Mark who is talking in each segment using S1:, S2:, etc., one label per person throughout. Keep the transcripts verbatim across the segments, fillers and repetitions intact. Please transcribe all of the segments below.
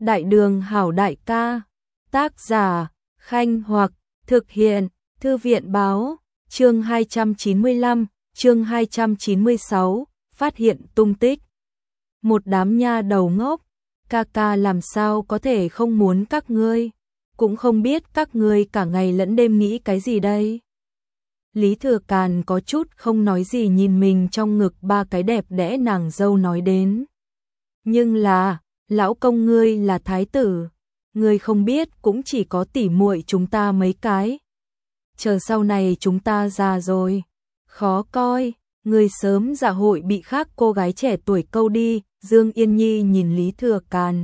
S1: Đại đường hảo đại ca, tác giả, Khanh Hoặc, thực hiện, Thư viện báo, chương hai trăm chín mươi lăm, chương hai trăm chín mươi sáu, phát hiện tung tích. Một đám nha đầu ngốc, ca ca làm sao có thể không muốn các ngươi, cũng không biết các ngươi cả ngày lẫn đêm nghĩ cái gì đây. Lý Thừa Càn có chút không nói gì nhìn mình trong ngực ba cái đẹp đẽ nàng dâu nói đến. Nhưng là, lão công ngươi là thái tử, ngươi không biết cũng chỉ có tỉ muội chúng ta mấy cái. Chờ sau này chúng ta già rồi, khó coi, ngươi sớm dạ hội bị khác cô gái trẻ tuổi câu đi. Dương Yên Nhi nhìn Lý Thừa Càn,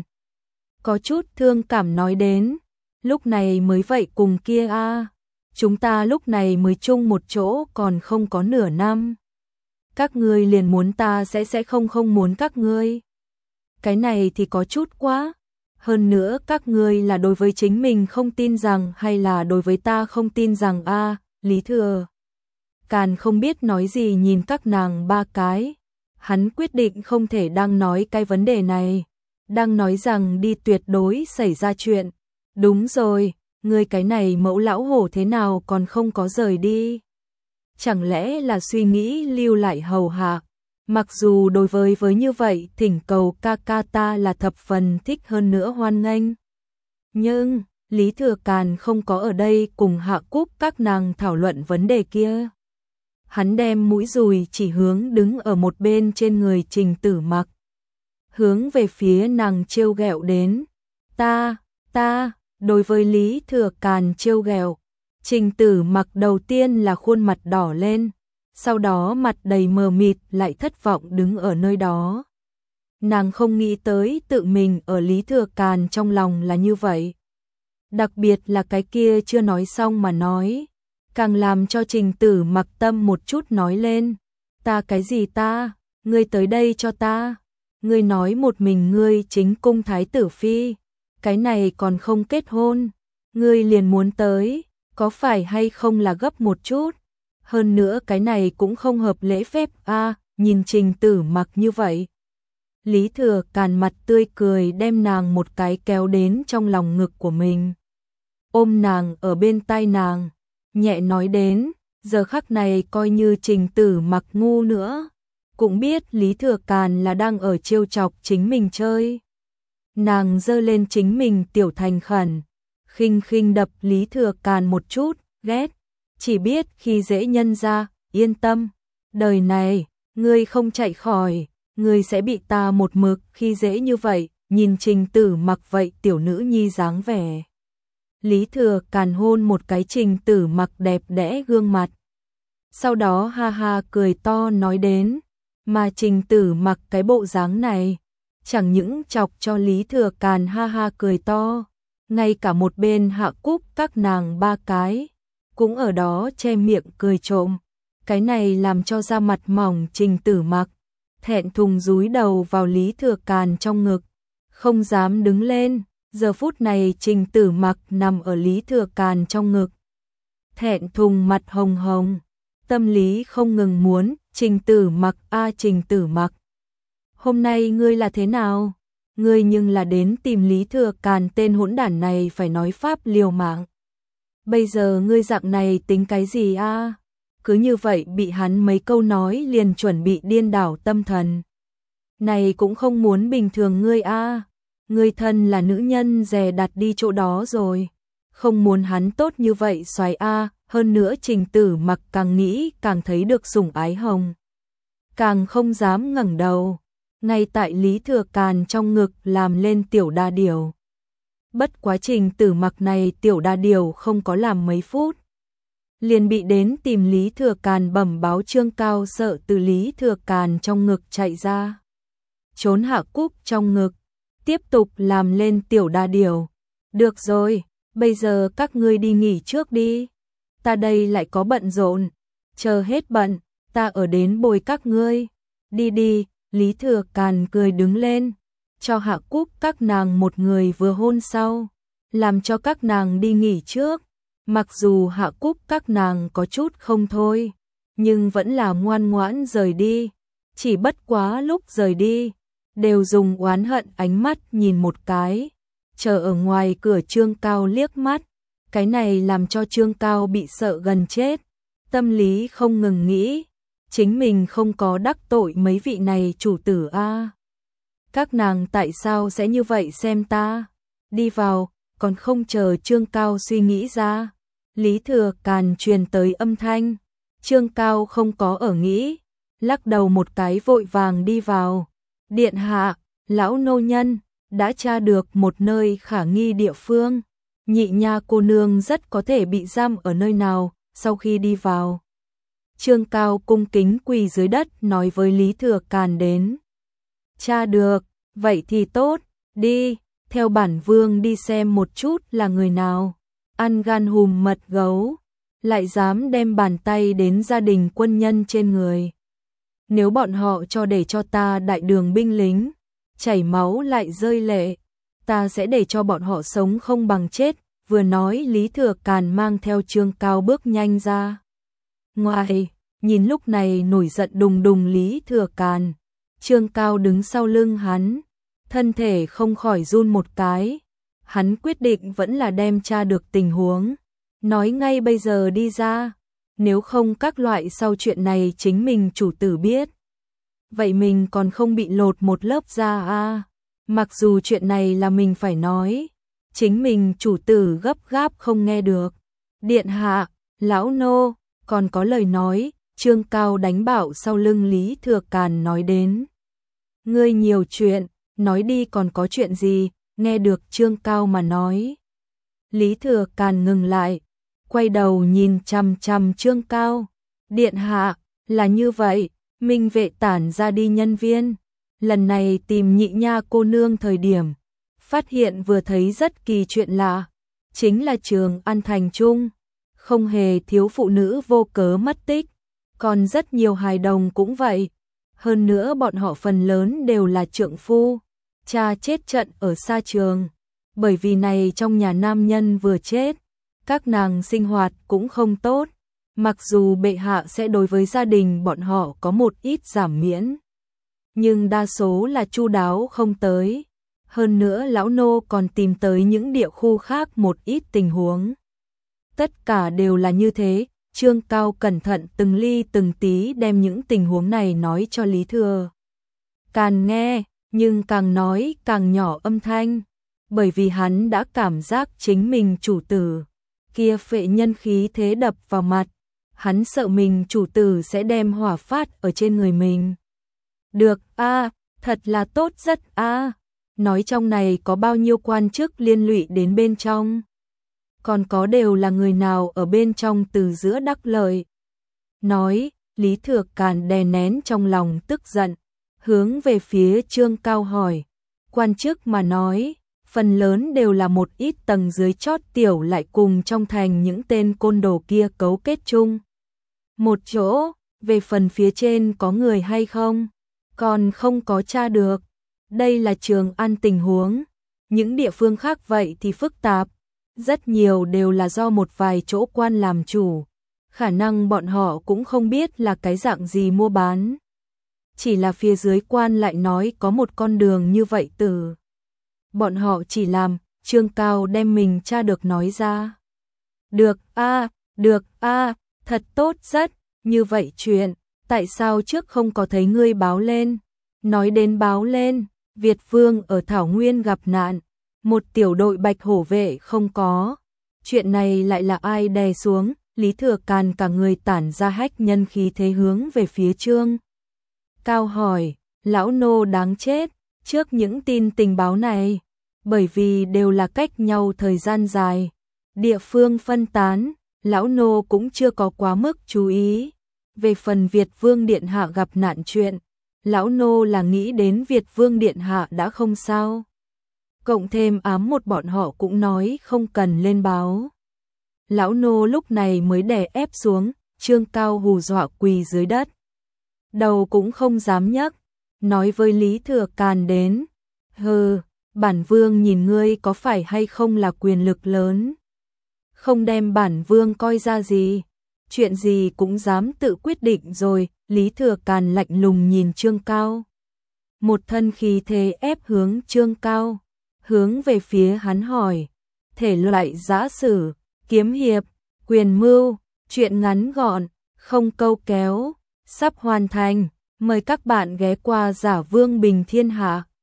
S1: có chút thương cảm nói đến, lúc này mới vậy cùng kia a, chúng ta lúc này mới chung một chỗ còn không có nửa năm. Các ngươi liền muốn ta sẽ sẽ không không muốn các ngươi. Cái này thì có chút quá, hơn nữa các ngươi là đối với chính mình không tin rằng hay là đối với ta không tin rằng a. Lý Thừa Càn không biết nói gì nhìn các nàng ba cái. Hắn quyết định không thể đang nói cái vấn đề này, đang nói rằng đi tuyệt đối xảy ra chuyện. Đúng rồi, ngươi cái này mẫu lão hổ thế nào còn không có rời đi? Chẳng lẽ là suy nghĩ lưu lại hầu hạ? Mặc dù đối với với như vậy thỉnh cầu ca ca ta là thập phần thích hơn nữa hoan nghênh. Nhưng, Lý Thừa Càn không có ở đây cùng Hạ Cúc các nàng thảo luận vấn đề kia. Hắn đem mũi dùi chỉ hướng đứng ở một bên trên người Trình Tử Mặc. Hướng về phía nàng trêu ghẹo đến. Ta, ta, đối với Lý Thừa Càn trêu ghẹo, Trình Tử Mặc đầu tiên là khuôn mặt đỏ lên, sau đó mặt đầy mờ mịt lại thất vọng đứng ở nơi đó. Nàng không nghĩ tới tự mình ở Lý Thừa Càn trong lòng là như vậy. Đặc biệt là cái kia chưa nói xong mà nói. Càng làm cho Trình Tử Mặc tâm một chút nói lên. Ta cái gì ta? Ngươi tới đây cho ta. Ngươi nói một mình ngươi chính cung thái tử phi. Cái này còn không kết hôn. Ngươi liền muốn tới. Có phải hay không là gấp một chút? Hơn nữa cái này cũng không hợp lễ phép a. À, nhìn Trình Tử Mặc như vậy. Lý Thừa Càn mặt tươi cười đem nàng một cái kéo đến trong lòng ngực của mình. Ôm nàng ở bên tai nàng. Nhẹ nói đến, giờ khắc này coi như Trình Tử Mặc ngu nữa, cũng biết Lý Thừa Càn là đang ở trêu chọc chính mình chơi. Nàng giơ lên chính mình tiểu thành khẩn, khinh khinh đập Lý Thừa Càn một chút, ghét, chỉ biết khi dễ nhân ra, yên tâm, đời này, ngươi không chạy khỏi, ngươi sẽ bị ta một mực khi dễ như vậy, nhìn Trình Tử Mặc vậy tiểu nữ nhi dáng vẻ. Lý Thừa Càn hôn một cái Trình Tử Mặc đẹp đẽ gương mặt. Sau đó ha ha cười to nói đến, mà Trình Tử Mặc cái bộ dáng này, chẳng những chọc cho Lý Thừa Càn ha ha cười to, ngay cả một bên Hạ Cúc các nàng ba cái, cũng ở đó che miệng cười trộm. Cái này làm cho da mặt mỏng Trình Tử Mặc, thẹn thùng dúi đầu vào Lý Thừa Càn trong ngực, không dám đứng lên. Giờ phút này Trình Tử Mặc nằm ở Lý Thừa Càn trong ngực. Thẹn thùng mặt hồng hồng. Tâm lý không ngừng muốn. Trình Tử Mặc a à, Trình Tử Mặc. Hôm nay ngươi là thế nào? Ngươi nhưng là đến tìm Lý Thừa Càn tên hỗn đản này phải nói pháp liều mạng. Bây giờ ngươi dạng này tính cái gì a? À? Cứ như vậy bị hắn mấy câu nói liền chuẩn bị điên đảo tâm thần. Này cũng không muốn bình thường ngươi a. À? Ngươi thân là nữ nhân dè đặt đi chỗ đó rồi, không muốn hắn tốt như vậy xoái a. Hơn nữa Trình Tử Mặc càng nghĩ càng thấy được sủng ái hồng, càng không dám ngẩng đầu, ngay tại Lý Thừa Càn trong ngực làm lên tiểu đa điểu. Bất quá Trình Tử Mặc này tiểu đa điểu không có làm mấy phút, liền bị đến tìm Lý Thừa Càn bẩm báo Trương Cao sợ từ Lý Thừa Càn trong ngực chạy ra, trốn Hạ Cúc trong ngực. Tiếp tục làm lên tiểu đa điểu. Được rồi, bây giờ các ngươi đi nghỉ trước đi. Ta đây lại có bận rộn. Chờ hết bận, ta ở đến bồi các ngươi. Đi đi, Lý Thừa Càn cười đứng lên. Cho Hạ Cúc các nàng một người vừa hôn sau. Làm cho các nàng đi nghỉ trước. Mặc dù Hạ Cúc các nàng có chút không thôi. Nhưng vẫn là ngoan ngoãn rời đi. Chỉ bất quá lúc rời đi. Đều dùng oán hận ánh mắt nhìn một cái, chờ ở ngoài cửa Trương Cao liếc mắt, cái này làm cho Trương Cao bị sợ gần chết, tâm lý không ngừng nghĩ, chính mình không có đắc tội mấy vị này chủ tử a. Các nàng tại sao sẽ như vậy xem ta? Đi vào, còn không chờ Trương Cao suy nghĩ ra. Lý Thừa Càn truyền tới âm thanh, Trương Cao không có ở nghĩ, lắc đầu một cái vội vàng đi vào. Điện hạ, lão nô nhân đã tra được một nơi khả nghi địa phương, Nhị Nha cô nương rất có thể bị giam ở nơi nào. Sau khi đi vào, Trương Cao cung kính quỳ dưới đất nói với Lý Thừa Càn đến. Tra được, vậy thì tốt, đi, theo bản vương đi xem một chút là người nào. Ăn gan hùm mật gấu, lại dám đem bàn tay đến gia đình quân nhân trên người. Nếu bọn họ cho để cho ta đại đường binh lính chảy máu lại rơi lệ, ta sẽ để cho bọn họ sống không bằng chết. Vừa nói Lý Thừa Càn mang theo Trương Cao bước nhanh ra ngoài, nhìn lúc này nổi giận đùng đùng Lý Thừa Càn, Trương Cao đứng sau lưng hắn, thân thể không khỏi run một cái. Hắn quyết định vẫn là đem tra được tình huống, nói ngay bây giờ đi ra, nếu không các loại sau chuyện này chính mình chủ tử biết, vậy mình còn không bị lột một lớp da a. Mặc dù chuyện này là mình phải nói, chính mình chủ tử gấp gáp không nghe được. Điện hạ, lão nô, còn có lời nói. Trương Cao đánh bảo sau lưng Lý Thừa Càn nói đến. Ngươi nhiều chuyện, nói đi, còn có chuyện gì? Nghe được Trương Cao mà nói, Lý Thừa Càn ngừng lại, quay đầu nhìn chằm chằm Trương Cao. Điện hạ, là như vậy, Minh Vệ tản ra đi nhân viên, lần này tìm Nhị Nha cô nương thời điểm, phát hiện vừa thấy rất kỳ chuyện lạ, chính là Trường An thành trung, không hề thiếu phụ nữ vô cớ mất tích, còn rất nhiều hài đồng cũng vậy, hơn nữa bọn họ phần lớn đều là trượng phu, cha chết trận ở xa trường, bởi vì này trong nhà nam nhân vừa chết, các nàng sinh hoạt cũng không tốt, mặc dù bệ hạ sẽ đối với gia đình bọn họ có một ít giảm miễn, nhưng đa số là chu đáo không tới. Hơn nữa lão nô còn tìm tới những địa khu khác một ít tình huống. Tất cả đều là như thế, Trương Cao cẩn thận từng ly từng tí đem những tình huống này nói cho Lý Thừa Càn nghe, nhưng càng nói càng nhỏ âm thanh, bởi vì hắn đã cảm giác chính mình chủ tử kia phệ nhân khí thế đập vào mặt, hắn sợ mình chủ tử sẽ đem hỏa phát ở trên người mình. Được a, thật là tốt rất a. À. Nói trong này có bao nhiêu quan chức liên lụy đến bên trong, còn có đều là người nào ở bên trong từ giữa đắc lợi. Nói, Lý Thừa Càn đè nén trong lòng tức giận, hướng về phía Trương Cao hỏi, quan chức mà nói, phần lớn đều là một ít tầng dưới chót tiểu lại cùng trong thành những tên côn đồ kia cấu kết chung một chỗ, về phần phía trên có người hay không, còn không có tra được. Đây là Trường An tình huống, những địa phương khác vậy thì phức tạp, rất nhiều đều là do một vài chỗ quan làm chủ, khả năng bọn họ cũng không biết là cái dạng gì mua bán. Chỉ là phía dưới quan lại nói có một con đường như vậy từ. Bọn họ chỉ làm, Trương Cao đem mình tra được nói ra. Được a, được a, thật tốt rất, như vậy chuyện, tại sao trước không có thấy ngươi báo lên? Nói đến báo lên, Việt Vương ở Thảo Nguyên gặp nạn, một tiểu đội bạch hổ vệ không có. Chuyện này lại là ai đè xuống? Lý Thừa Càn cả người tản ra hách nhân khí thế hướng về phía Trương Cao hỏi, lão nô đáng chết, trước những tin tình báo này, bởi vì đều là cách nhau thời gian dài, địa phương phân tán, lão nô cũng chưa có quá mức chú ý. Về phần Việt Vương Điện Hạ gặp nạn chuyện, lão nô là nghĩ đến Việt Vương Điện Hạ đã không sao. Cộng thêm ám một bọn họ cũng nói không cần lên báo. Lão nô lúc này mới đè ép xuống, Trương Cao hù dọa quỳ dưới đất. Đầu cũng không dám nhấc, nói với Lý Thừa Càn đến, hừ, bản vương nhìn ngươi có phải hay không là quyền lực lớn. Không đem bản vương coi ra gì, chuyện gì cũng dám tự quyết định rồi. Lý Thừa Càn lạnh lùng nhìn Trương Cao, một thân khí thế ép hướng Trương Cao. hướng về phía hắn hỏi, thể loại giã sử, kiếm hiệp, quyền mưu, truyện ngắn gọn, không câu kéo, sắp hoàn thành, mời các bạn ghé qua Giả Vương Bình Thiên Hạ.